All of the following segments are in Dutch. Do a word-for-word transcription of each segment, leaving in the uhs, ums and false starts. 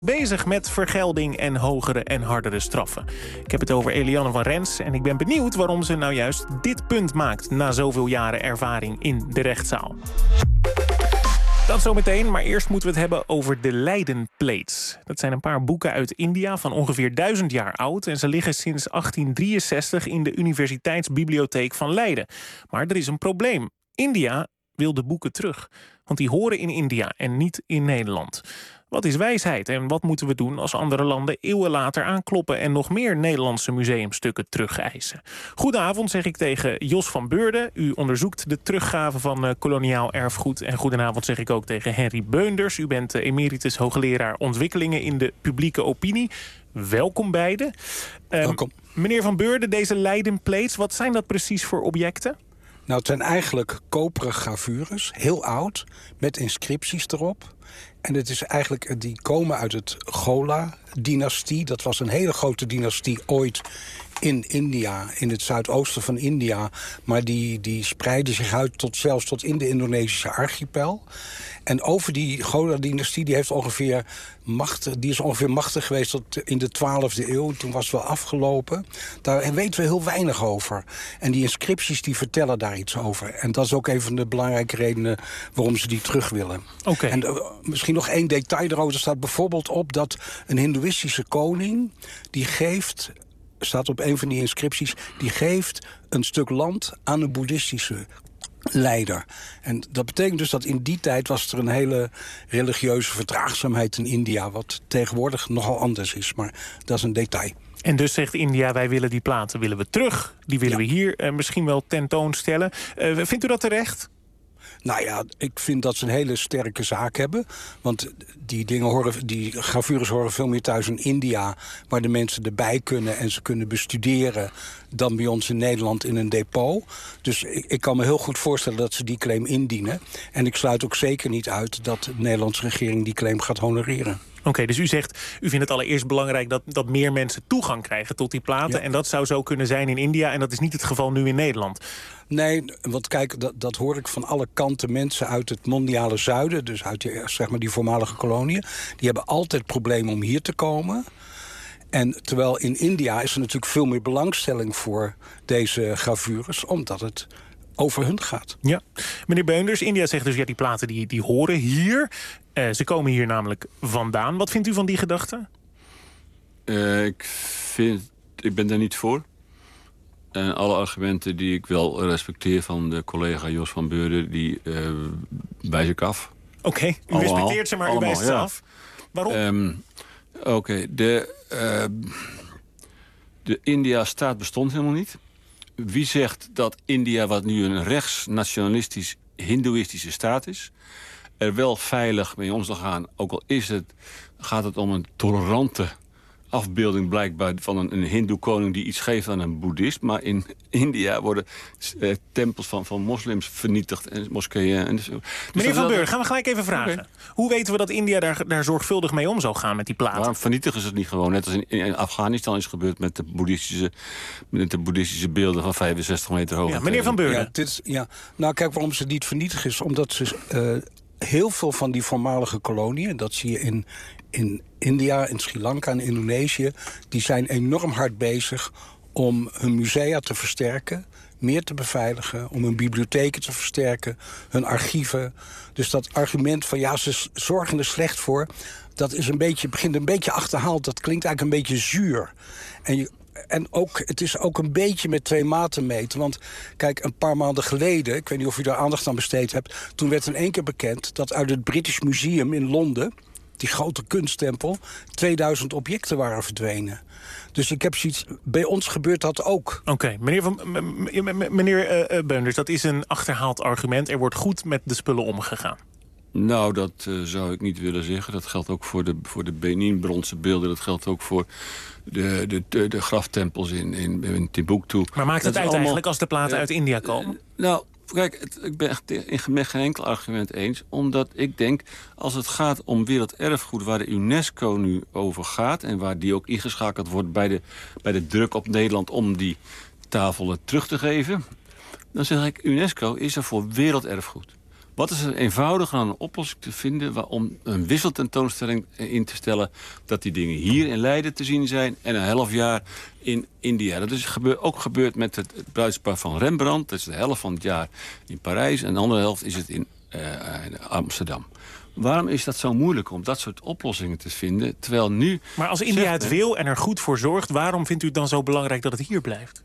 bezig met vergelding en hogere en hardere straffen. Ik heb het over Eliane van Rens en ik ben benieuwd waarom ze nou juist dit punt maakt na zoveel jaren ervaring in de rechtszaal. Dat zometeen, maar eerst moeten we het hebben over de Leiden Plates. Dat zijn een paar boeken uit India van ongeveer duizend jaar oud en ze liggen sinds achttien drieënzestig in de Universiteitsbibliotheek van Leiden. Maar er is een probleem. India wil de boeken terug, want die horen in India en niet in Nederland. Wat is wijsheid en wat moeten we doen als andere landen eeuwen later aankloppen en nog meer Nederlandse museumstukken terugeisen? Goedenavond zeg ik tegen Jos van Beurden. U onderzoekt de teruggave van uh, koloniaal erfgoed. En goedenavond zeg ik ook tegen Henry Beunders. U bent uh, emeritus hoogleraar ontwikkelingen in de publieke opinie. Welkom beiden. Um, Welkom. Meneer van Beurden, deze Leiden Plates, wat zijn dat precies voor objecten? Nou, het zijn eigenlijk koperen gravures, heel oud, met inscripties erop. En het is eigenlijk, die komen uit het Chola-dynastie. Dat was een hele grote dynastie ooit in India, in het zuidoosten van India. Maar die, die spreidde zich uit tot, zelfs tot in de Indonesische archipel. En over die Chola-dynastie, die, heeft ongeveer machtig, die is ongeveer machtig geweest tot in de twaalfde eeuw. Toen was het wel afgelopen. Daar weten we heel weinig over. En die inscripties die vertellen daar iets over. En dat is ook een van de belangrijke redenen waarom ze die terug willen. Okay. En uh, misschien nog één detail erover. Er staat bijvoorbeeld op dat een hindoeïstische koning, die geeft, staat op een van die inscripties, die geeft een stuk land aan een boeddhistische leider. En dat betekent dus dat in die tijd was er een hele religieuze verdraagzaamheid in India, wat tegenwoordig nogal anders is, maar dat is een detail. En dus zegt India, wij willen die platen willen we terug. Die willen ja. we hier uh, misschien wel tentoonstellen. Uh, vindt u dat terecht? Nou ja, ik vind dat ze een hele sterke zaak hebben. Want die dingen horen, die gravures horen veel meer thuis in India, waar de mensen erbij kunnen en ze kunnen bestuderen, dan bij ons in Nederland in een depot. Dus ik, ik kan me heel goed voorstellen dat ze die claim indienen. En ik sluit ook zeker niet uit dat de Nederlandse regering die claim gaat honoreren. Oké, okay, dus u zegt, u vindt het allereerst belangrijk dat, dat meer mensen toegang krijgen tot die platen. Ja. En dat zou zo kunnen zijn in India en dat is niet het geval nu in Nederland. Nee, want kijk, dat, dat hoor ik van alle kanten. Mensen uit het mondiale zuiden, dus uit die, zeg maar die voormalige koloniën, die hebben altijd problemen om hier te komen. En terwijl in India is er natuurlijk veel meer belangstelling voor deze gravures, omdat het over hun gaat. Ja, meneer Beunders, India zegt dus, ja, die platen die, die horen hier. Uh, ze komen hier namelijk vandaan. Wat vindt u van die gedachte? Uh, ik, vind, ik ben daar niet voor. En alle argumenten die ik wel respecteer van de collega Jos van Beurden, die uh, wijs ik af. Oké, okay, u allemaal, respecteert ze, maar allemaal, u wijst ze ja. af. Waarom? Um, Oké, okay, de, uh, de India-staat bestond helemaal niet. Wie zegt dat India, wat nu een rechts-nationalistisch, hindoeïstische staat is, er wel veilig mee om zal gaan, ook al is het, gaat het om een tolerante afbeelding blijkbaar van een, een hindoe-koning die iets geeft aan een boeddhist. Maar in India worden uh, tempels van, van moslims vernietigd en moskeeën. En dus, dus Meneer Van Beurden, gaan we gelijk even vragen. Okay. Hoe weten we dat India daar, daar zorgvuldig mee om zou gaan met die platen? Waarom vernietigen ze het niet gewoon? Net als in, in Afghanistan is gebeurd met de boeddhistische, met de boeddhistische beelden van vijfenzestig meter hoog. Ja, meneer Van Beurden. Ja, dit is, ja. Nou, kijk, waarom ze het niet vernietigen is omdat ze Uh, heel veel van die voormalige koloniën, dat zie je in, in India, in Sri Lanka en Indonesië, die zijn enorm hard bezig om hun musea te versterken, meer te beveiligen, om hun bibliotheken te versterken, hun archieven. Dus dat argument van ja, ze zorgen er slecht voor, dat is een beetje, begint een beetje achterhaald. Dat klinkt eigenlijk een beetje zuur. En je En ook, het is ook een beetje met twee maten meten. Want kijk, een paar maanden geleden, ik weet niet of u daar aandacht aan besteed hebt, toen werd in één keer bekend dat uit het British Museum in Londen, die grote kunsttempel, tweeduizend objecten waren verdwenen. Dus ik heb zoiets, bij ons gebeurt dat ook. Oké, okay, meneer, van, meneer uh, Beunders, dat is een achterhaald argument. Er wordt goed met de spullen omgegaan. Nou, dat uh, zou ik niet willen zeggen. Dat geldt ook voor de, voor de Benin-bronzen beelden. Dat geldt ook voor de, de, de, de graftempels in, in, in Timbuktu. Maar maakt het uit allemaal eigenlijk als de platen uh, uit India komen? Uh, nou, kijk, het, ik ben het met geen enkel argument eens. Omdat ik denk, als het gaat om werelderfgoed waar de UNESCO nu over gaat, en waar die ook ingeschakeld wordt bij de, bij de druk op Nederland om die tafelen terug te geven, dan zeg ik, UNESCO is er voor werelderfgoed. Wat is er eenvoudiger aan een oplossing te vinden om een wisseltentoonstelling in te stellen dat die dingen hier in Leiden te zien zijn en een half jaar in India. Dat is gebeur, ook gebeurd met het, het bruidspaar van Rembrandt. Dat is de helft van het jaar in Parijs en de andere helft is het in, uh, in Amsterdam. Waarom is dat zo moeilijk om dat soort oplossingen te vinden? Terwijl nu. Maar als India het wil en er goed voor zorgt, waarom vindt u het dan zo belangrijk dat het hier blijft?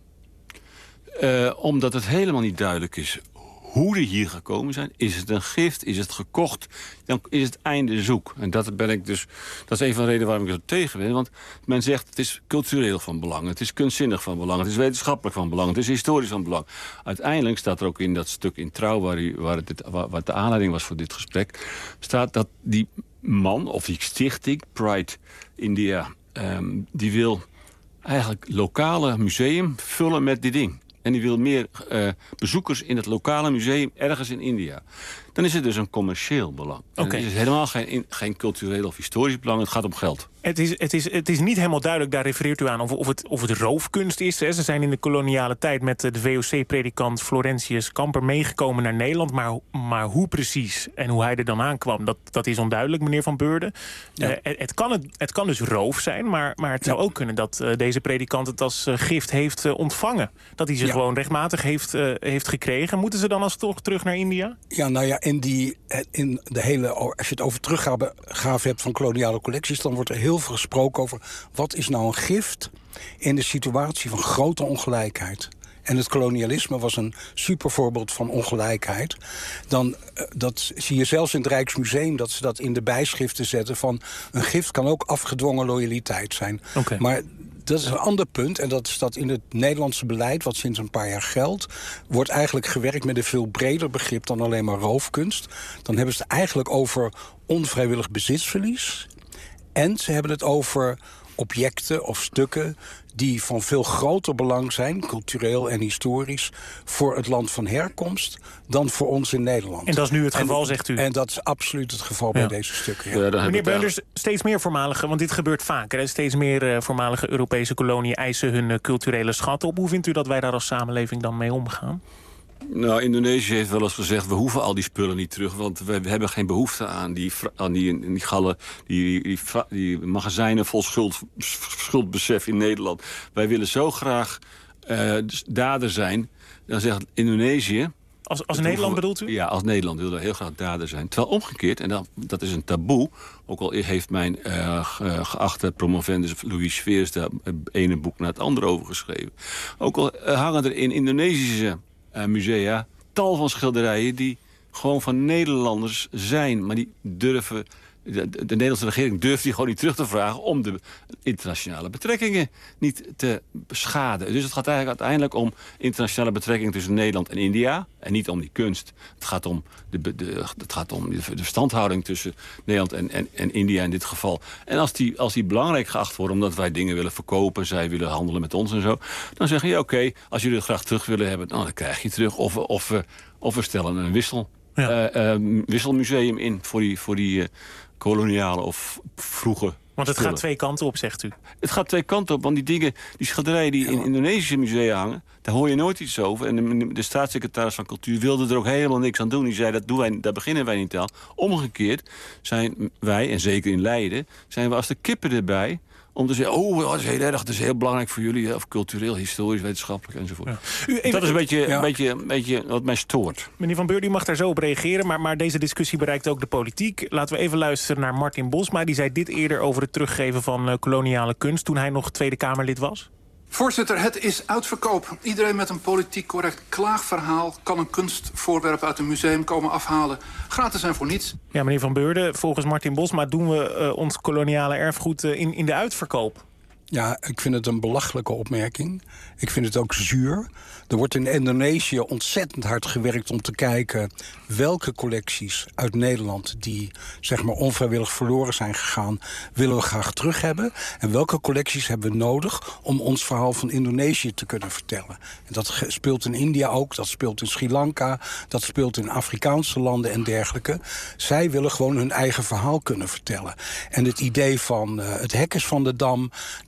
Uh, omdat het helemaal niet duidelijk is hoe die hier gekomen zijn. Is het een gift? Is het gekocht? Dan is het einde zoek. En dat ben ik dus. Dat is een van de redenen waarom ik er tegen ben. Want men zegt het is cultureel van belang. Het is kunstzinnig van belang. Het is wetenschappelijk van belang. Het is historisch van belang. Uiteindelijk staat er ook in dat stuk in Trouw, waar, u, waar, het, waar, waar de aanleiding was voor dit gesprek, staat dat die man of die stichting Pride India, um, die wil eigenlijk lokale museum vullen met dit ding. En die wil meer uh, bezoekers in het lokale museum ergens in India. Dan is het dus een commercieel belang. Okay. Dan is het helemaal geen, geen cultureel of historisch belang. Het gaat om geld. Het is, het is, het is niet helemaal duidelijk, daar refereert u aan, of, of, het, of het roofkunst is. Hè. Ze zijn in de koloniale tijd met de V O C-predikant Florentius Kamper meegekomen naar Nederland. Maar, maar hoe precies en hoe hij er dan aankwam, dat, dat is onduidelijk, meneer Van Beurden. Ja. Uh, het, het, kan het, het kan dus roof zijn, maar, maar het zou ja. ook kunnen dat uh, deze predikant het als uh, gift heeft uh, ontvangen. Dat hij ze ja. gewoon rechtmatig heeft, uh, heeft gekregen. Moeten ze dan alsnog terug naar India? Ja, nou ja, in, die, in de hele, als je het over teruggave hebt van koloniale collecties, dan wordt er heel veel gesproken over wat is nou een gift in de situatie van grote ongelijkheid. En het kolonialisme was een super voorbeeld van ongelijkheid. Dan, dat zie je zelfs in het Rijksmuseum, dat ze dat in de bijschriften zetten van een gift kan ook afgedwongen loyaliteit zijn. Okay. Maar dat is een ander punt. En dat is dat in het Nederlandse beleid, wat sinds een paar jaar geldt, wordt eigenlijk gewerkt met een veel breder begrip dan alleen maar roofkunst. Dan hebben ze het eigenlijk over onvrijwillig bezitsverlies. En ze hebben het over objecten of stukken die van veel groter belang zijn, cultureel en historisch, voor het land van herkomst dan voor ons in Nederland. En dat is nu het geval, en, zegt u? En dat is absoluut het geval ja. bij deze stukken. Ja. Ja, Meneer Beunders, steeds meer voormalige, want dit gebeurt vaker, hè, steeds meer uh, voormalige Europese koloniën eisen hun uh, culturele schatten op. Hoe vindt u dat wij daar als samenleving dan mee omgaan? Nou, Indonesië heeft wel eens gezegd, we hoeven al die spullen niet terug, want we hebben geen behoefte aan die, aan die, die gallen, die, die, die magazijnen vol schuld, schuldbesef in Nederland. Wij willen zo graag uh, dader zijn. Dan zegt Indonesië. Als, als Nederland we, bedoelt u? Ja, als Nederland wil er heel graag dader zijn. Terwijl omgekeerd, en dat, dat is een taboe, ook al heeft mijn uh, geachte promovendus Louis Sveers daar het ene boek naar het andere over geschreven. Ook al uh, hangen er in Indonesische Uh, musea tal van schilderijen die gewoon van Nederlanders zijn, maar die durven, de, de Nederlandse regering durft die gewoon niet terug te vragen om de internationale betrekkingen niet te beschaden. Dus het gaat eigenlijk uiteindelijk om internationale betrekkingen tussen Nederland en India en niet om die kunst. Het gaat om de, de, het gaat om de verstandhouding tussen Nederland en, en, en India in dit geval. En als die, als die belangrijk geacht worden omdat wij dingen willen verkopen, zij willen handelen met ons en zo, dan zeg je oké, okay, als jullie het graag terug willen hebben, nou, dan krijg je het terug. Of, of, of, of we stellen een wissel, ja. uh, uh, wisselmuseum in voor die, voor die uh, koloniale of vroege. Want het spullen. gaat twee kanten op, zegt u. Het gaat twee kanten op, want die dingen, die schilderijen die in Indonesische musea hangen, daar hoor je nooit iets over. En de, de staatssecretaris van Cultuur wilde er ook helemaal niks aan doen. Die zei, dat doen wij, daar beginnen wij niet aan. Omgekeerd zijn wij, en zeker in Leiden, zijn we als de kippen erbij om te zeggen, oh, dat is heel erg, dat is heel belangrijk voor jullie, of cultureel, historisch, wetenschappelijk enzovoort. Ja. U, even, dat is een beetje, ja. een, beetje, een beetje wat mij stoort. Meneer Van Beurden, u mag daar zo op reageren, maar, maar deze discussie bereikt ook de politiek. Laten we even luisteren naar Martin Bosma. Die zei dit eerder over het teruggeven van uh, koloniale kunst toen hij nog Tweede Kamerlid was. Voorzitter, het is uitverkoop. Iedereen met een politiek correct klaagverhaal kan een kunstvoorwerp uit een museum komen afhalen. Gratis en voor niets. Ja, meneer Van Beurden, volgens Martin Bosma doen we uh, ons koloniale erfgoed uh, in, in de uitverkoop. Ja, ik vind het een belachelijke opmerking. Ik vind het ook zuur. Er wordt in Indonesië ontzettend hard gewerkt om te kijken welke collecties uit Nederland die zeg maar onvrijwillig verloren zijn gegaan, willen we graag terug hebben. En welke collecties hebben we nodig om ons verhaal van Indonesië te kunnen vertellen. En dat speelt in India ook, dat speelt in Sri Lanka, dat speelt in Afrikaanse landen en dergelijke. Zij willen gewoon hun eigen verhaal kunnen vertellen. En het idee van uh, het hek is van de dam, dat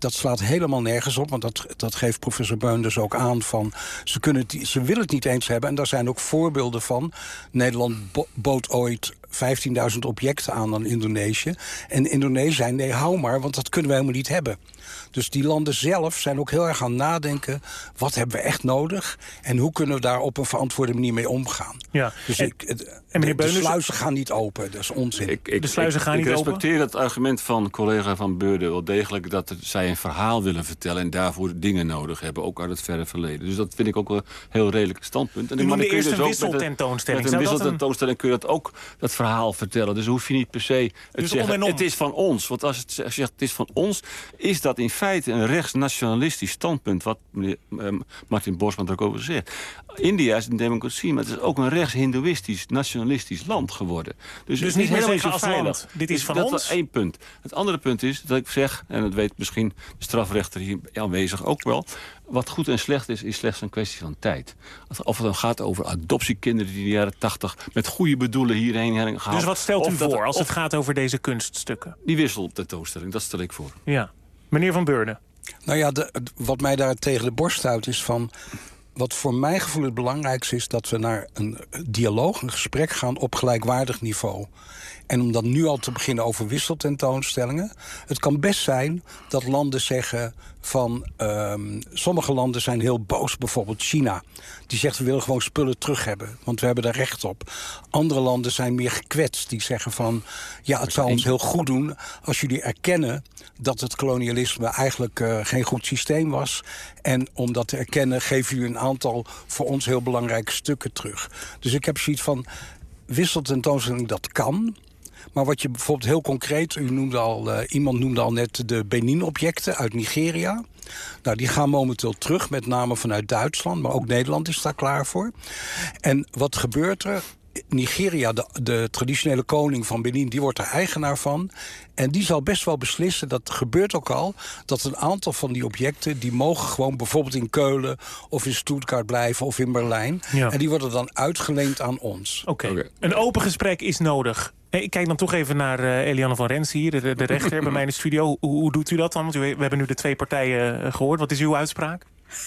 Dat slaat helemaal nergens op, want dat, dat geeft professor Beunders ook aan van... Ze, kunnen het, ze willen het niet eens hebben en daar zijn ook voorbeelden van. Nederland bo- bood ooit vijftienduizend objecten aan aan Indonesië. En Indonesië zei, nee, hou maar, want dat kunnen we helemaal niet hebben. Dus die landen zelf zijn ook heel erg aan het nadenken... wat hebben we echt nodig en hoe kunnen we daar op een verantwoorde manier mee omgaan. Ja. Dus en, ik, het, en de, Beunders, de sluizen gaan niet open, dat is onzin. Ik, ik, de sluizen ik, gaan ik niet open? Ik respecteer het argument van collega Van Beurden wel degelijk... dat zij een verhaal willen vertellen en daarvoor dingen nodig hebben. Ook uit het verre verleden. Dus dat vind ik ook een heel redelijk standpunt. En U noemde eerst dus een wisseltentoonstelling. Met een wisseltentoonstelling kun je dat ook, dat verhaal vertellen. Dus hoef je niet per se het Dus zeggen, om en om. het is van ons. Want als het zegt, het is van ons... is dat in feite een rechtsnationalistisch standpunt... wat meneer uh, Martin Bosman er ook over zegt. India is een democratie, maar het is ook een rechts-hindoïstisch, nationalistisch land geworden. Dus, Dus het niet is meer helemaal zeggen niet zo als veilig. land, dit is Dus van dat ons? is één punt. Het andere punt is dat ik zeg, en dat weet misschien de strafrechter hier aanwezig ook wel... wat goed en slecht is, is slechts een kwestie van tijd. Of het dan gaat over adoptiekinderen die in de jaren tachtig... met goede bedoelen hierheen hebben gehaald. Dus wat stelt u Of dat- voor als of het gaat over deze kunststukken? Die wisseltentoonstelling, dat stel ik voor. Ja. Meneer Van Beurden. Nou ja, de, wat mij daar tegen de borst houdt is van... wat voor mijn gevoel het belangrijkste is... dat we naar een dialoog, een gesprek gaan op gelijkwaardig niveau. En om dan nu al te beginnen over wisseltentoonstellingen... het kan best zijn dat landen zeggen van... Um, sommige landen zijn heel boos, bijvoorbeeld China. Die zegt, we willen gewoon spullen terug hebben, want we hebben daar recht op. Andere landen zijn meer gekwetst. Die zeggen van, ja, het zou ons heel goed doen... als jullie erkennen dat het kolonialisme eigenlijk uh, geen goed systeem was. En om dat te erkennen geven jullie een aantal voor ons heel belangrijke stukken terug. Dus ik heb zoiets van, wisseltentoonstelling, dat kan... Maar wat je bijvoorbeeld heel concreet... U noemde al, uh, iemand noemde al net de Benin-objecten uit Nigeria. Nou, die gaan momenteel terug, met name vanuit Duitsland. Maar ook Nederland is daar klaar voor. En wat gebeurt er? Nigeria, de, de traditionele koning van Benin, die wordt er eigenaar van. En die zal best wel beslissen, dat gebeurt ook al... dat een aantal van die objecten, die mogen gewoon bijvoorbeeld in Keulen... of in Stuttgart blijven of in Berlijn. Ja. En die worden dan uitgeleend aan ons. Oké, okay. Okay. Een open gesprek is nodig. Ik kijk dan toch even naar uh, Eliane van Rens hier, de, de rechter bij mij in de studio. Hoe, hoe doet u dat dan? Want u, we hebben nu de twee partijen gehoord. Wat is uw uitspraak?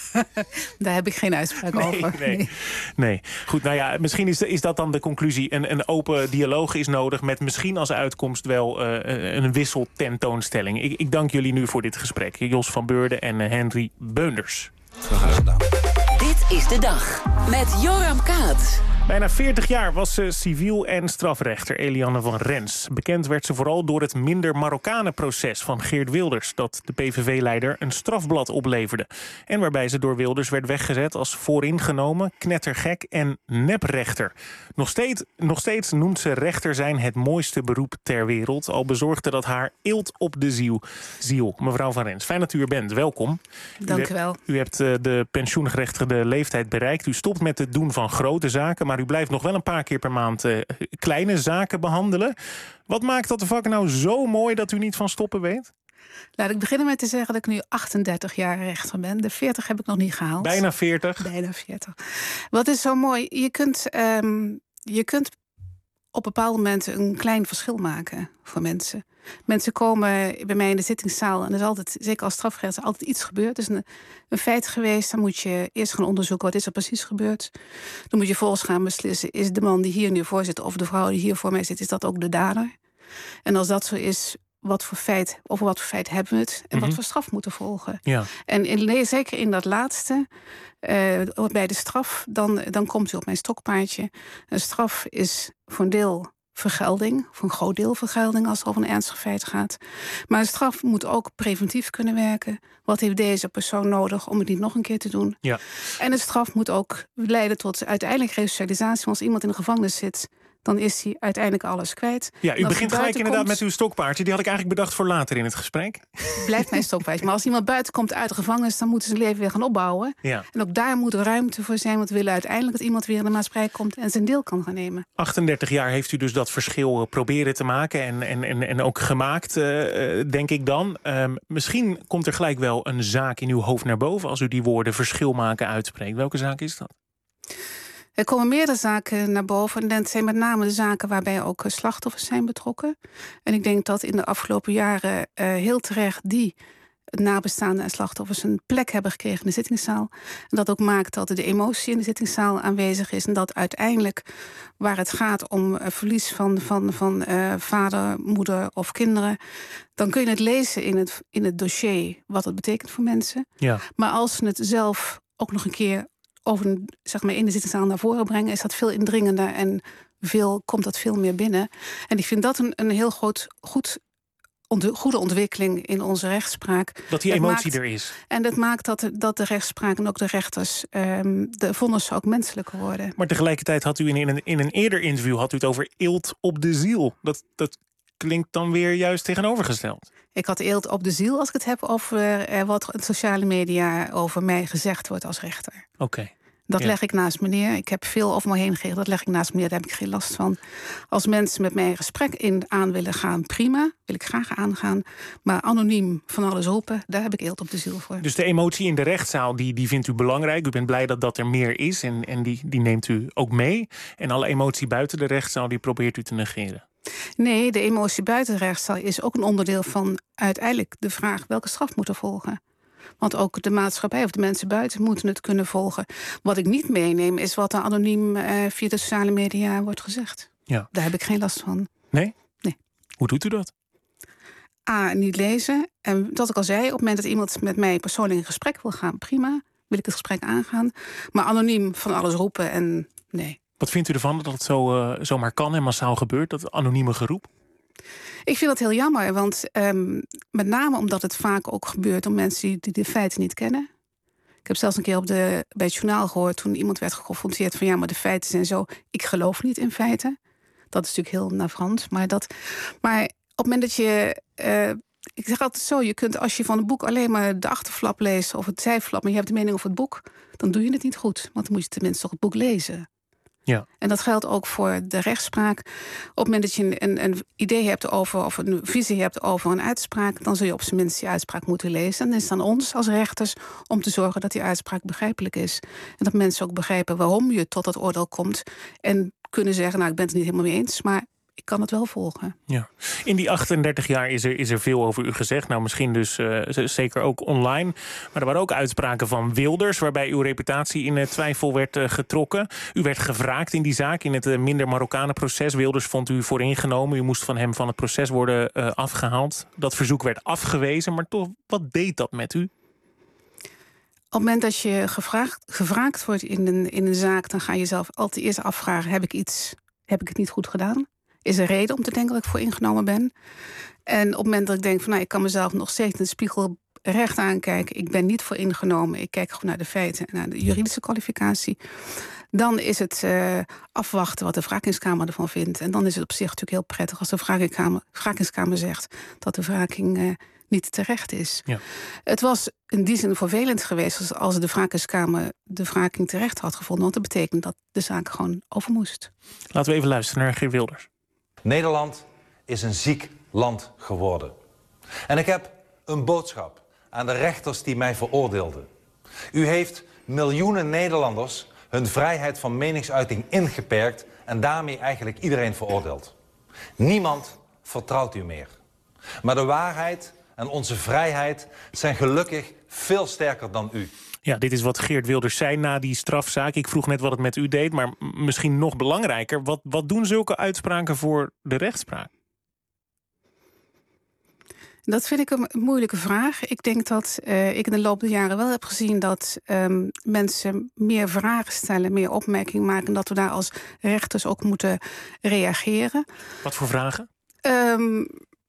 Daar heb ik geen uitspraak nee, over. Nee. nee. nee. Goed, nou ja, misschien is, is dat dan de conclusie. Een, een open dialoog is nodig met misschien als uitkomst wel uh, een wisseltentoonstelling. Ik, ik dank jullie nu voor dit gesprek. Jos van Beurden en uh, Henry Beunders. Graag gedaan. Dit is de dag met Joram Kaats. Bijna veertig jaar was ze civiel- en strafrechter Eliane van Rens. Bekend werd ze vooral door het Minder Marokkanen-proces van Geert Wilders... dat de P V V-leider een strafblad opleverde. En waarbij ze door Wilders werd weggezet als vooringenomen, knettergek en neprechter. Nog steeds, nog steeds noemt ze rechter zijn het mooiste beroep ter wereld... al bezorgde dat haar eelt op de ziel. ziel. Mevrouw van Rens, fijn dat u er bent. Welkom. Dank u wel. U hebt uh, de pensioengerechtigde leeftijd bereikt. U stopt met het doen van grote zaken... maar u blijft nog wel een paar keer per maand uh, kleine zaken behandelen. Wat maakt dat vak nou zo mooi dat u niet van stoppen weet? Laat ik beginnen met te zeggen dat ik nu achtendertig jaar rechter ben. De veertig heb ik nog niet gehaald. Bijna veertig? Bijna veertig. Wat is zo mooi? Je kunt, um, je kunt op bepaalde momenten een klein verschil maken voor mensen. Mensen komen bij mij in de zittingszaal... en er is altijd, zeker als strafrechter, altijd iets gebeurd. Er is een, een feit geweest, dan moet je eerst gaan onderzoeken... wat is er precies gebeurd. Dan moet je volgens gaan beslissen... is de man die hier nu voor zit of de vrouw die hier voor mij zit... is dat ook de dader? En als dat zo is, wat voor feit, over wat voor feit hebben we het... en Mm-hmm. wat voor straf moet er volgen? Ja. En in, zeker in dat laatste, uh, bij de straf... Dan, dan komt u op mijn stokpaardje. Een straf is voor een deel... vergelding, voor een groot deel vergelding als het over een ernstig feit gaat. Maar een straf moet ook preventief kunnen werken. Wat heeft deze persoon nodig om het niet nog een keer te doen? Ja. En een straf moet ook leiden tot uiteindelijk resocialisatie. Als iemand in de gevangenis zit, dan is hij uiteindelijk alles kwijt. Ja, u begint gelijk inderdaad met uw stokpaardje. Die had ik eigenlijk bedacht voor later in het gesprek. Blijft mijn stokpaardje. Maar als iemand buiten komt uit de gevangenis, dan moeten ze zijn leven weer gaan opbouwen. Ja. En ook daar moet ruimte voor zijn. Want we willen uiteindelijk dat iemand weer in de maatschappij komt en zijn deel kan gaan nemen. achtendertig jaar heeft u dus dat verschil proberen te maken. En, en, en, en ook gemaakt, uh, denk ik dan. Um, misschien komt er gelijk wel een zaak in uw hoofd naar boven als u die woorden verschil maken uitspreekt. Welke zaak is dat? Er komen meerdere zaken naar boven. En dat zijn met name de zaken waarbij ook slachtoffers zijn betrokken. En ik denk dat in de afgelopen jaren uh, heel terecht die nabestaanden en slachtoffers een plek hebben gekregen in de zittingszaal. En dat ook maakt dat de emotie in de zittingszaal aanwezig is. En dat uiteindelijk, waar het gaat om uh, verlies van, van, van uh, vader, moeder of kinderen, dan kun je het lezen in het, in het dossier wat het betekent voor mensen. Ja. Maar als ze het zelf ook nog een keer over, zeg maar, in de zittingszaal naar voren brengen, is dat veel indringender en veel, komt dat veel meer binnen. En ik vind dat een, een heel groot, goed, ont, goede ontwikkeling in onze rechtspraak. Dat die emotie er is. En dat maakt dat de, dat de rechtspraak en ook de rechters, um, de vonnissen ook menselijker worden. Maar tegelijkertijd had u in een, in een eerder interview had u het over eelt op de ziel. Dat, dat klinkt dan weer juist tegenovergesteld. Ik had eelt op de ziel als ik het heb over uh, wat in sociale media over mij gezegd wordt als rechter. Oké. Okay. Dat ja. leg ik naast me neer. Ik heb veel over me heen gekregen. Dat leg ik naast me neer. Daar heb ik geen last van. Als mensen met mij een gesprek in aan willen gaan, prima. Wil ik graag aangaan. Maar anoniem van alles roepen, daar heb ik eelt op de ziel voor. Dus de emotie in de rechtszaal, die, die vindt u belangrijk. U bent blij dat dat er meer is. En, en die, die neemt u ook mee. En alle emotie buiten de rechtszaal, die probeert u te negeren. Nee, de emotie buiten de rechtszaal is ook een onderdeel van uiteindelijk de vraag welke straf moet er volgen. Want ook de maatschappij of de mensen buiten moeten het kunnen volgen. Wat ik niet meeneem is wat er anoniem uh, via de sociale media wordt gezegd. Ja. Daar heb ik geen last van. Nee? Nee. Hoe doet u dat? A, niet lezen. En wat ik al zei, op het moment dat iemand met mij persoonlijk in gesprek wil gaan, prima. Wil ik het gesprek aangaan. Maar anoniem van alles roepen en nee. Wat vindt u ervan dat het zo, uh, zomaar kan en massaal gebeurt, dat anonieme geroep? Ik vind dat heel jammer, want um, met name omdat het vaak ook gebeurt om mensen die, die de feiten niet kennen. Ik heb zelfs een keer op de, bij het journaal gehoord toen iemand werd geconfronteerd van ja, maar de feiten zijn zo. Ik geloof niet in feiten. Dat is natuurlijk heel navrant. Maar, dat, maar op het moment dat je, uh, ik zeg altijd zo, je kunt als je van een boek alleen maar de achterflap leest of het zijflap, maar je hebt de mening over het boek, dan doe je het niet goed. Want dan moet je tenminste toch het boek lezen. Ja. En dat geldt ook voor de rechtspraak. Op het moment dat je een, een idee hebt over, of een visie hebt over een uitspraak, dan zul je op zijn minst die uitspraak moeten lezen. En dan is het aan ons als rechters om te zorgen dat die uitspraak begrijpelijk is. En dat mensen ook begrijpen waarom je tot dat oordeel komt. En kunnen zeggen, nou, ik ben het er niet helemaal mee eens, maar ik kan het wel volgen. Ja. In die achtendertig jaar is er, is er veel over u gezegd. Nou, misschien dus uh, zeker ook online. Maar er waren ook uitspraken van Wilders, waarbij uw reputatie in uh, twijfel werd uh, getrokken. U werd gevraagd in die zaak, in het uh, minder Marokkanen-proces. Wilders vond u vooringenomen. U moest van hem van het proces worden uh, afgehaald. Dat verzoek werd afgewezen. Maar toch, wat deed dat met u? Op het moment dat je gevraagd, gevraagd wordt in een, in een zaak, dan ga je jezelf altijd eerst afvragen, heb ik iets, heb ik het niet goed gedaan? Is er reden om te denken dat ik voor ingenomen ben? En op het moment dat ik denk van nou, ik kan mezelf nog steeds in de spiegel recht aankijken, ik ben niet voor ingenomen, ik kijk gewoon naar de feiten en naar de juridische kwalificatie, dan is het uh, afwachten wat de wrakingskamer ervan vindt. En dan is het op zich natuurlijk heel prettig als de wrakingskamer, wrakingskamer zegt dat de wraking uh, niet terecht is. Ja. Het was in die zin vervelend geweest als de wrakingskamer de wraking terecht had gevonden, want dat betekent dat de zaak gewoon over moest. Laten we even luisteren naar Geer Wilders. Nederland is een ziek land geworden. En ik heb een boodschap aan de rechters die mij veroordeelden. U heeft miljoenen Nederlanders hun vrijheid van meningsuiting ingeperkt en daarmee eigenlijk iedereen veroordeeld. Niemand vertrouwt u meer. Maar de waarheid en onze vrijheid zijn gelukkig veel sterker dan u. Ja, dit is wat Geert Wilders zei na die strafzaak. Ik vroeg net wat het met u deed, maar misschien nog belangrijker. Wat, wat doen zulke uitspraken voor de rechtspraak? Dat vind ik een moeilijke vraag. Ik denk dat uh, ik in de loop der jaren wel heb gezien dat um, mensen meer vragen stellen, meer opmerkingen maken, dat we daar als rechters ook moeten reageren. Wat voor vragen? Um,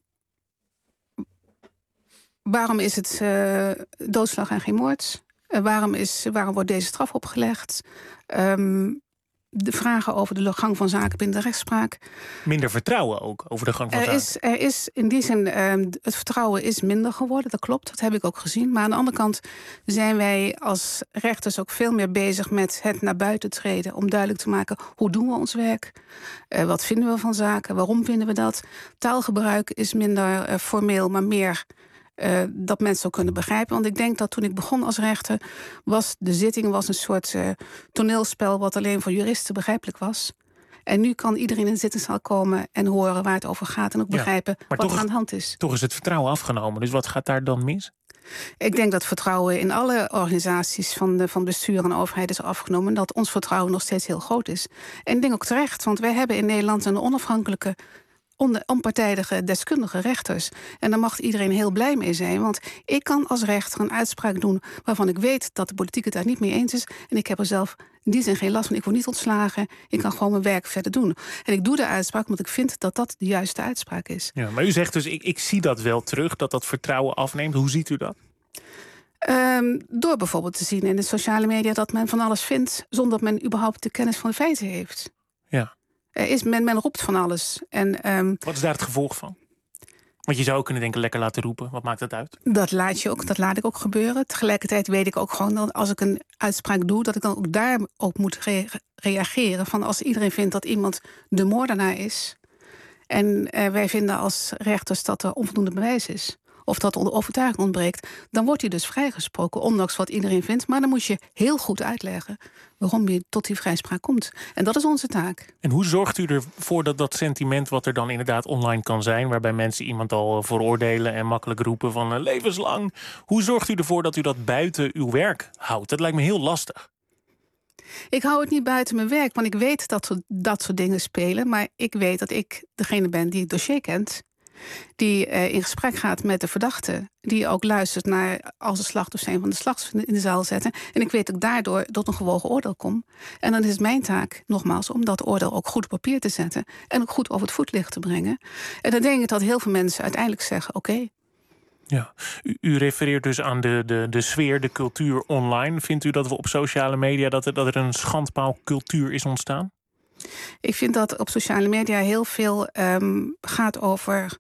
waarom is het uh, doodslag en geen moord? Uh, waarom, is, waarom wordt deze straf opgelegd? Um, de vragen over de gang van zaken binnen de rechtspraak. Minder vertrouwen ook over de gang van er zaken. Is, er is in die zin, uh, het vertrouwen is minder geworden, dat klopt, dat heb ik ook gezien. Maar aan de andere kant zijn wij als rechters ook veel meer bezig met het naar buiten treden, om duidelijk te maken, hoe doen we ons werk? Uh, wat vinden we van zaken? Waarom vinden we dat? Taalgebruik is minder uh, formeel, maar meer Uh, dat mensen ook kunnen begrijpen. Want ik denk dat toen ik begon als rechter, was de zitting was een soort uh, toneelspel wat alleen voor juristen begrijpelijk was. En nu kan iedereen in de zittingszaal komen en horen waar het over gaat en ook begrijpen ja, wat er aan de hand is. Toch is het vertrouwen afgenomen. Dus wat gaat daar dan mis? Ik denk dat vertrouwen in alle organisaties van, de, van bestuur en overheid is afgenomen. En dat ons vertrouwen nog steeds heel groot is. En ik denk ook terecht, want wij hebben in Nederland een onafhankelijke, onpartijdige, deskundige rechters. En daar mag iedereen heel blij mee zijn. Want ik kan als rechter een uitspraak doen waarvan ik weet dat de politiek het daar niet mee eens is. En ik heb er zelf in die zin geen last van. Ik word niet ontslagen. Ik kan gewoon mijn werk verder doen. En ik doe de uitspraak omdat ik vind dat dat de juiste uitspraak is. Ja, maar u zegt dus, ik, ik zie dat wel terug, dat dat vertrouwen afneemt. Hoe ziet u dat? Um, door bijvoorbeeld te zien in de sociale media dat men van alles vindt zonder dat men überhaupt de kennis van de feiten heeft. Ja. Er is, men, men roept van alles. En, um, wat is daar het gevolg van? Want je zou ook kunnen denken, lekker laten roepen. Wat maakt dat uit? Dat laat, je ook, dat laat ik ook gebeuren. Tegelijkertijd weet ik ook gewoon dat als ik een uitspraak doe, dat ik dan ook daar op moet re- reageren. Van als iedereen vindt dat iemand de moordenaar is. En uh, wij vinden als rechters dat er onvoldoende bewijs is. Of dat de overtuiging ontbreekt, dan wordt hij dus vrijgesproken, ondanks wat iedereen vindt. Maar dan moet je heel goed uitleggen waarom je tot die vrijspraak komt. En dat is onze taak. En hoe zorgt u ervoor dat dat sentiment wat er dan inderdaad online kan zijn, waarbij mensen iemand al veroordelen en makkelijk roepen van uh, levenslang. Hoe zorgt u ervoor dat u dat buiten uw werk houdt? Dat lijkt me heel lastig. Ik hou het niet buiten mijn werk, want ik weet dat zo, dat soort dingen spelen. Maar ik weet dat ik degene ben die het dossier kent. Die uh, in gesprek gaat met de verdachte. Die ook luistert naar als de slachtoffers zijn van de slachtoffers in de zaal zetten. En ik weet dat ik daardoor tot een gewogen oordeel kom. En dan is het mijn taak, nogmaals, om dat oordeel ook goed op papier te zetten. En ook goed over het voetlicht te brengen. En dan denk ik dat heel veel mensen uiteindelijk zeggen, oké. Okay. Ja, u, u refereert dus aan de, de, de sfeer, de cultuur online. Vindt u dat we op sociale media, dat er, dat er een schandpaalcultuur is ontstaan? Ik vind dat op sociale media heel veel um, gaat over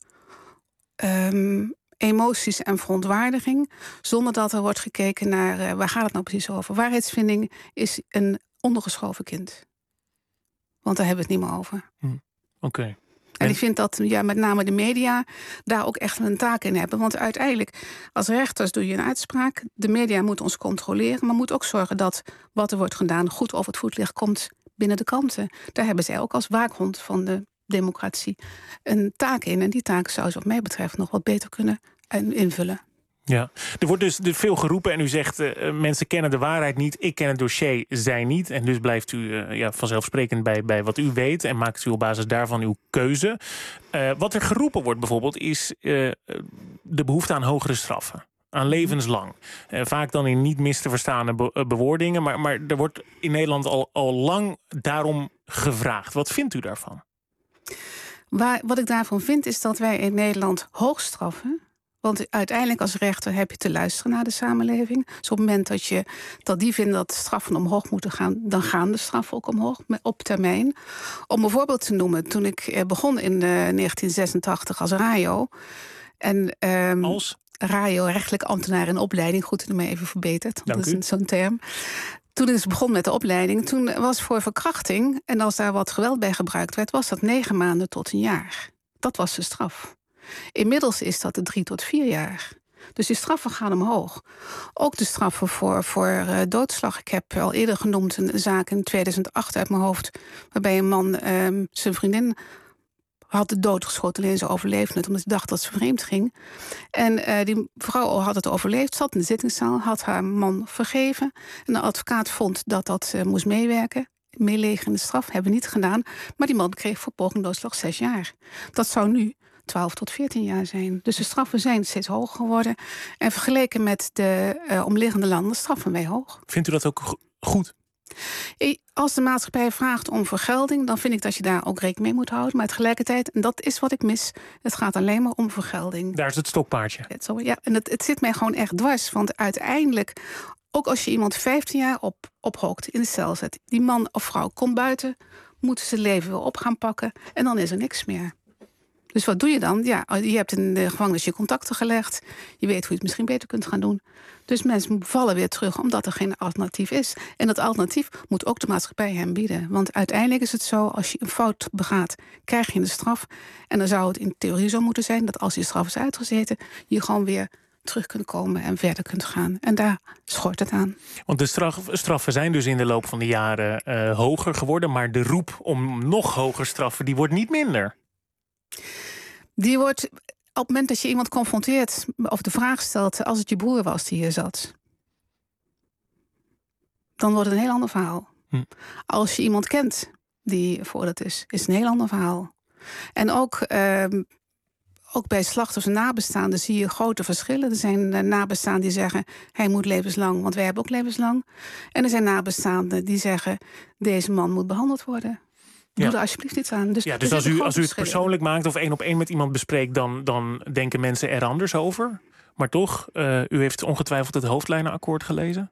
Um, emoties en verontwaardiging, zonder dat er wordt gekeken naar uh, waar gaat het nou precies over. Waarheidsvinding is een ondergeschoven kind. Want daar hebben we het niet meer over. Hm. Oké. Okay. En, en ik vind dat ja, met name de media daar ook echt een taak in hebben. Want uiteindelijk, als rechters doe je een uitspraak. De media moet ons controleren, maar moet ook zorgen dat wat er wordt gedaan goed over het voetlicht komt binnen de kanten. Daar hebben zij ook als waakhond van de democratie een taak in. En die taak zou ze wat mij betreft nog wat beter kunnen invullen. Ja, er wordt dus veel geroepen en u zegt uh, mensen kennen de waarheid niet. Ik ken het dossier, zij niet. En dus blijft u uh, ja, vanzelfsprekend bij, bij wat u weet en maakt u op basis daarvan uw keuze. Uh, wat er geroepen wordt bijvoorbeeld is uh, de behoefte aan hogere straffen. Aan levenslang. Uh, vaak dan in niet mis te verstaande be- uh, bewoordingen. Maar, maar er wordt in Nederland al, al lang daarom gevraagd. Wat vindt u daarvan? Waar, wat ik daarvan vind is dat wij in Nederland hoog straffen. Want uiteindelijk als rechter heb je te luisteren naar de samenleving. Dus op het moment dat, je, dat die vinden dat straffen omhoog moeten gaan, dan gaan de straffen ook omhoog op termijn. Om een voorbeeld te noemen, toen ik begon in uh, negentien zesentachtig als R A J O. En, um, als? R A J O, rechtelijk ambtenaar in opleiding. Goed, dat mij even verbeterd. Dank dat is zo'n term. Toen ik begon met de opleiding, toen was voor verkrachting, en als daar wat geweld bij gebruikt werd, was dat negen maanden tot een jaar. Dat was de straf. Inmiddels is dat de drie tot vier jaar. Dus die straffen gaan omhoog. Ook de straffen voor, voor uh, doodslag. Ik heb al eerder genoemd een zaak in tweeduizend acht uit mijn hoofd, waarbij een man uh, zijn vriendin had de doodgeschoten, alleen ze overleefde het, omdat ze dacht dat ze vreemd ging. En uh, die vrouw had het overleefd, zat in de zittingszaal, had haar man vergeven. En de advocaat vond dat dat uh, moest meewerken. Meelegende straf, hebben we niet gedaan. Maar die man kreeg voor poging doodslag zes jaar. Dat zou nu twaalf tot veertien jaar zijn. Dus de straffen zijn steeds hoger geworden. En vergeleken met de uh, omliggende landen straffen wij hoog. Vindt u dat ook goed? Als de maatschappij vraagt om vergelding, dan vind ik dat je daar ook rekening mee moet houden. Maar tegelijkertijd, en dat is wat ik mis, het gaat alleen maar om vergelding. Daar is het stokpaardje. Ja, en het, het zit mij gewoon echt dwars. Want uiteindelijk, ook als je iemand vijftien jaar op, ophokt, in de cel zet, die man of vrouw komt buiten, moeten ze leven weer op gaan pakken en dan is er niks meer. Dus wat doe je dan? Ja, je hebt in de gevangenis je contacten gelegd. Je weet hoe je het misschien beter kunt gaan doen. Dus mensen vallen weer terug omdat er geen alternatief is. En dat alternatief moet ook de maatschappij hem bieden. Want uiteindelijk is het zo, als je een fout begaat, krijg je een straf. En dan zou het in theorie zo moeten zijn dat als je straf is uitgezeten, je gewoon weer terug kunt komen en verder kunt gaan. En daar schort het aan. Want de straf, straffen zijn dus in de loop van de jaren uh, hoger geworden. Maar de roep om nog hoger straffen, die wordt niet minder. Die wordt het moment dat je iemand confronteert of de vraag stelt, als het je broer was die hier zat, dan wordt het een heel ander verhaal. Hm. Als je iemand kent die veroordeeld is, is het een heel ander verhaal. En ook, uh, ook bij slachtoffers en nabestaanden zie je grote verschillen. Er zijn uh, nabestaanden die zeggen, hij moet levenslang, want wij hebben ook levenslang. En er zijn nabestaanden die zeggen, deze man moet behandeld worden. Doe ja. er alsjeblieft iets aan. Dus, ja, dus als u, als u het persoonlijk maakt of één op één met iemand bespreekt, dan, dan denken mensen er anders over. Maar toch, uh, u heeft ongetwijfeld het hoofdlijnenakkoord gelezen?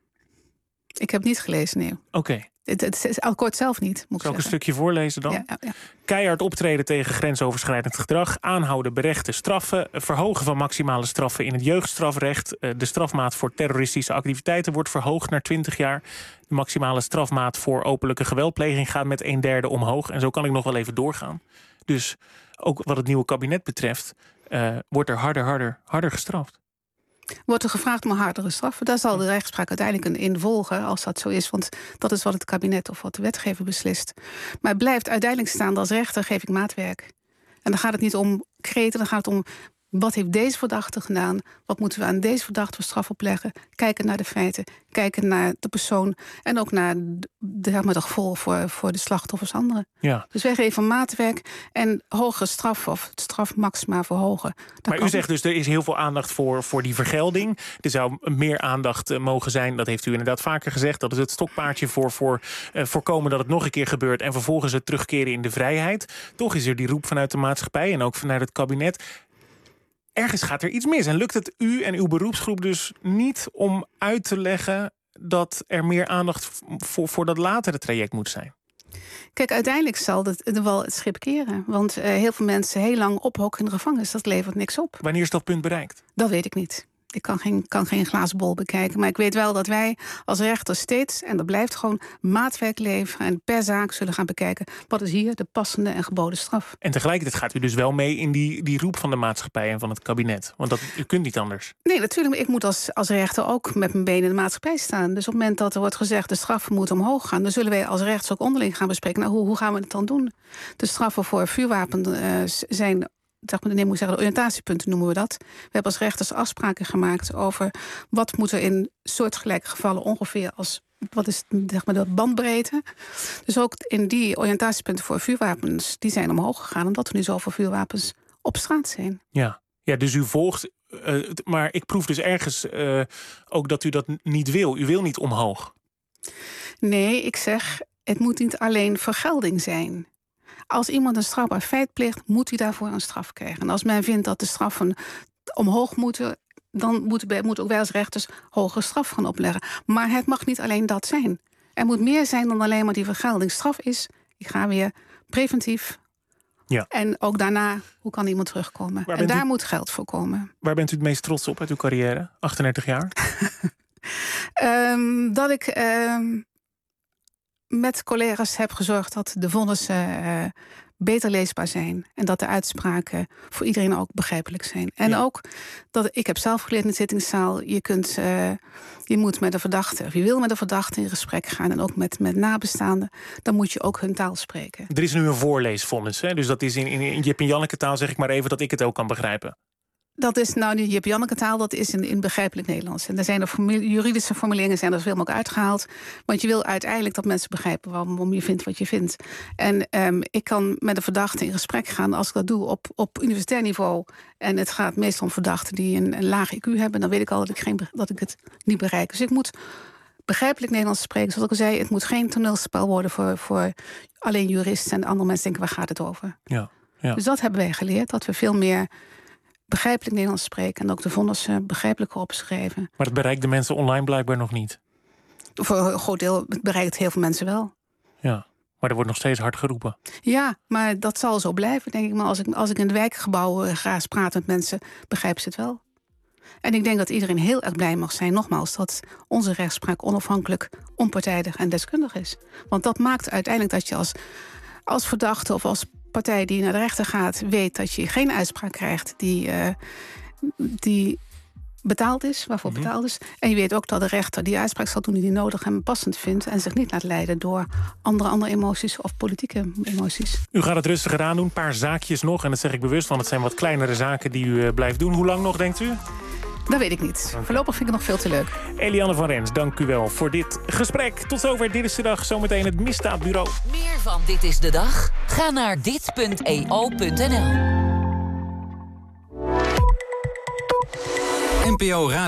Ik heb het niet gelezen, nee. Oké. Okay. Het, het, het akkoord zelf niet, moet ik Zal ik zeggen. een stukje voorlezen dan? Ja, ja, ja. Keihard optreden tegen grensoverschrijdend gedrag. Aanhouden, berechten, straffen. Verhogen van maximale straffen in het jeugdstrafrecht. De strafmaat voor terroristische activiteiten wordt verhoogd naar twintig jaar. De maximale strafmaat voor openlijke geweldpleging gaat met een derde omhoog. En zo kan ik nog wel even doorgaan. Dus ook wat het nieuwe kabinet betreft, uh, wordt er harder, harder, harder gestraft. Wordt er gevraagd om een hardere straffen? Daar zal de rechtspraak uiteindelijk in volgen, als dat zo is. Want dat is wat het kabinet of wat de wetgever beslist. Maar het blijft uiteindelijk staan, als rechter geef ik maatwerk. En dan gaat het niet om kreten, dan gaat het om, wat heeft deze verdachte gedaan? Wat moeten we aan deze verdachte voor straf opleggen? Kijken naar de feiten, kijken naar de persoon en ook naar de, de, de gevolgen voor, voor de slachtoffers anderen. Ja. Dus wij geven maatwerk en hogere straf of strafmaxima verhogen. Maar u zegt dus, er is heel veel aandacht voor, voor die vergelding. Er zou meer aandacht mogen zijn, dat heeft u inderdaad vaker gezegd. Dat is het stokpaardje voor, voor uh, voorkomen dat het nog een keer gebeurt en vervolgens het terugkeren in de vrijheid. Toch is er die roep vanuit de maatschappij en ook vanuit het kabinet. Ergens gaat er iets mis. En lukt het u en uw beroepsgroep dus niet om uit te leggen dat er meer aandacht voor, voor dat latere traject moet zijn? Kijk, uiteindelijk zal het wel het schip keren. Want uh, heel veel mensen heel lang ophokken in de gevangenis. Dat levert niks op. Wanneer is dat punt bereikt? Dat weet ik niet. Ik kan geen, kan geen glazen bol bekijken. Maar ik weet wel dat wij als rechter steeds, en dat blijft gewoon, maatwerk leveren en per zaak zullen gaan bekijken, wat is hier de passende en geboden straf. En tegelijkertijd gaat u dus wel mee in die, die roep van de maatschappij en van het kabinet. Want dat, u kunt niet anders. Nee, natuurlijk. Maar ik moet als, als rechter ook met mijn benen in de maatschappij staan. Dus op het moment dat er wordt gezegd, de straffen moeten omhoog gaan, dan zullen wij als rechters ook onderling gaan bespreken. Nou, hoe, hoe gaan we het dan doen? De straffen voor vuurwapen uh, zijn, zeg maar, nee, moet zeggen, de oriëntatiepunten noemen we dat. We hebben als rechters afspraken gemaakt over wat moet er in soortgelijke gevallen ongeveer als, wat is, zeg maar, de bandbreedte. Dus ook in die oriëntatiepunten voor vuurwapens, die zijn omhoog gegaan, omdat er nu zoveel vuurwapens op straat zijn. Ja, ja, dus u volgt, uh, maar ik proef dus ergens uh, ook dat u dat niet wil. U wil niet omhoog. Nee, ik zeg, het moet niet alleen vergelding zijn. Als iemand een strafbaar feit pleegt, moet hij daarvoor een straf krijgen. En als men vindt dat de straffen omhoog moeten, dan moeten moet ook wij als rechters hogere straf gaan opleggen. Maar het mag niet alleen dat zijn. Er moet meer zijn dan alleen maar die vergelding. Straf is, ik ga weer preventief. Ja. En ook daarna, hoe kan iemand terugkomen? En daar u, moet geld voor komen. Waar bent u het meest trots op uit uw carrière? achtendertig jaar? um, dat ik Um, met collega's heb gezorgd dat de vonnissen uh, beter leesbaar zijn. En dat de uitspraken voor iedereen ook begrijpelijk zijn. En ja. ook, dat ik heb zelf geleerd in de zittingszaal, je kunt, uh, je moet met de verdachte, of je wil met de verdachte in gesprek gaan, en ook met, met nabestaanden, dan moet je ook hun taal spreken. Er is nu een voorleesvonnis, hè? Dus dat is in, in, in Jip en Janneke taal, zeg ik maar even, dat ik het ook kan begrijpen. Dat is nou die Jip Janneke taal, dat is in, in begrijpelijk Nederlands. En er zijn er formule, juridische formuleringen zijn er veel mogelijk uitgehaald. Want je wil uiteindelijk dat mensen begrijpen waarom je vindt wat je vindt. En um, ik kan met een verdachte in gesprek gaan, als ik dat doe op, op universitair niveau. En het gaat meestal om verdachten die een, een laag I Q hebben. Dan weet ik al dat ik, geen, dat ik het niet bereik. Dus ik moet begrijpelijk Nederlands spreken. Zoals ik al zei, het moet geen toneelspel worden voor, voor alleen juristen. En andere mensen denken, waar gaat het over? Ja, ja. Dus dat hebben wij geleerd, dat we veel meer begrijpelijk Nederlands spreken en ook de vonnissen begrijpelijker opschrijven. Maar het bereikt de mensen online blijkbaar nog niet? Voor een groot deel bereikt heel veel mensen wel. Ja, maar er wordt nog steeds hard geroepen. Ja, maar dat zal zo blijven, denk ik. Maar als ik, als ik in de wijkgebouwen ga praten met mensen, begrijpen ze het wel. En ik denk dat iedereen heel erg blij mag zijn, nogmaals, dat onze rechtspraak onafhankelijk, onpartijdig en deskundig is. Want dat maakt uiteindelijk dat je als, als verdachte of als partij die naar de rechter gaat, weet dat je geen uitspraak krijgt die, uh, die betaald is, waarvoor Mm-hmm. betaald is. En je weet ook dat de rechter die uitspraak zal doen die hij nodig en passend vindt en zich niet laat leiden door andere, andere emoties of politieke emoties. U gaat het rustiger aan doen, een paar zaakjes nog. En dat zeg ik bewust, want het zijn wat kleinere zaken die u uh, blijft doen. Hoe lang nog, denkt u? Dat weet ik niet. Okay. Voorlopig vind ik het nog veel te leuk. Eliane van Rens, dank u wel voor dit gesprek. Tot zover Dit is de Dag. Zometeen het Misdaadbureau. Meer van Dit is de Dag? Ga naar dit punt e o punt n l. N P O Radio.